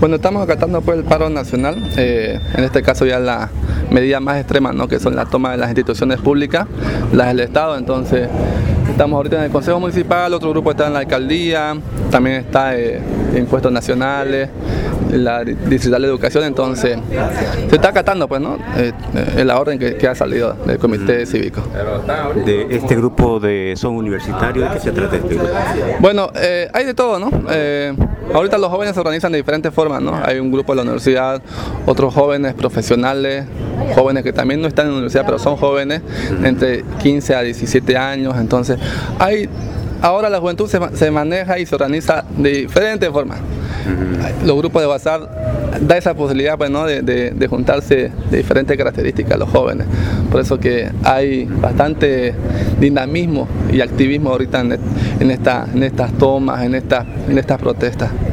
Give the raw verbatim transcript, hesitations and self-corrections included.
Bueno, estamos acatando pues el paro nacional, eh, en este caso ya la medida más extrema, ¿no? Que son la toma de las instituciones públicas, las del Estado. Entonces estamos ahorita en el Consejo Municipal, otro grupo está en la Alcaldía, también está eh, Impuestos Nacionales, la Distrital de Educación. Entonces se está acatando pues, ¿no? Eh, eh, la orden que, que ha salido del Comité Cívico. De este grupo de son universitarios, ¿de qué se trata este grupo? Bueno, eh, hay de todo, ¿no? Eh, ahorita los jóvenes se organizan de diferentes formas, ¿no? Hay un grupo de la universidad, otros jóvenes profesionales, jóvenes que también no están en la universidad, pero son jóvenes, entre quince a diecisiete años. Entonces, hay, ahora la juventud se, se maneja y se organiza de diferentes formas. Uh-huh. Los grupos de WhatsApp da esa posibilidad pues, ¿no? de, de, de juntarse de diferentes características los jóvenes. Por eso que hay bastante dinamismo y activismo ahorita en, en, esta, en estas tomas, en, esta, en estas protestas.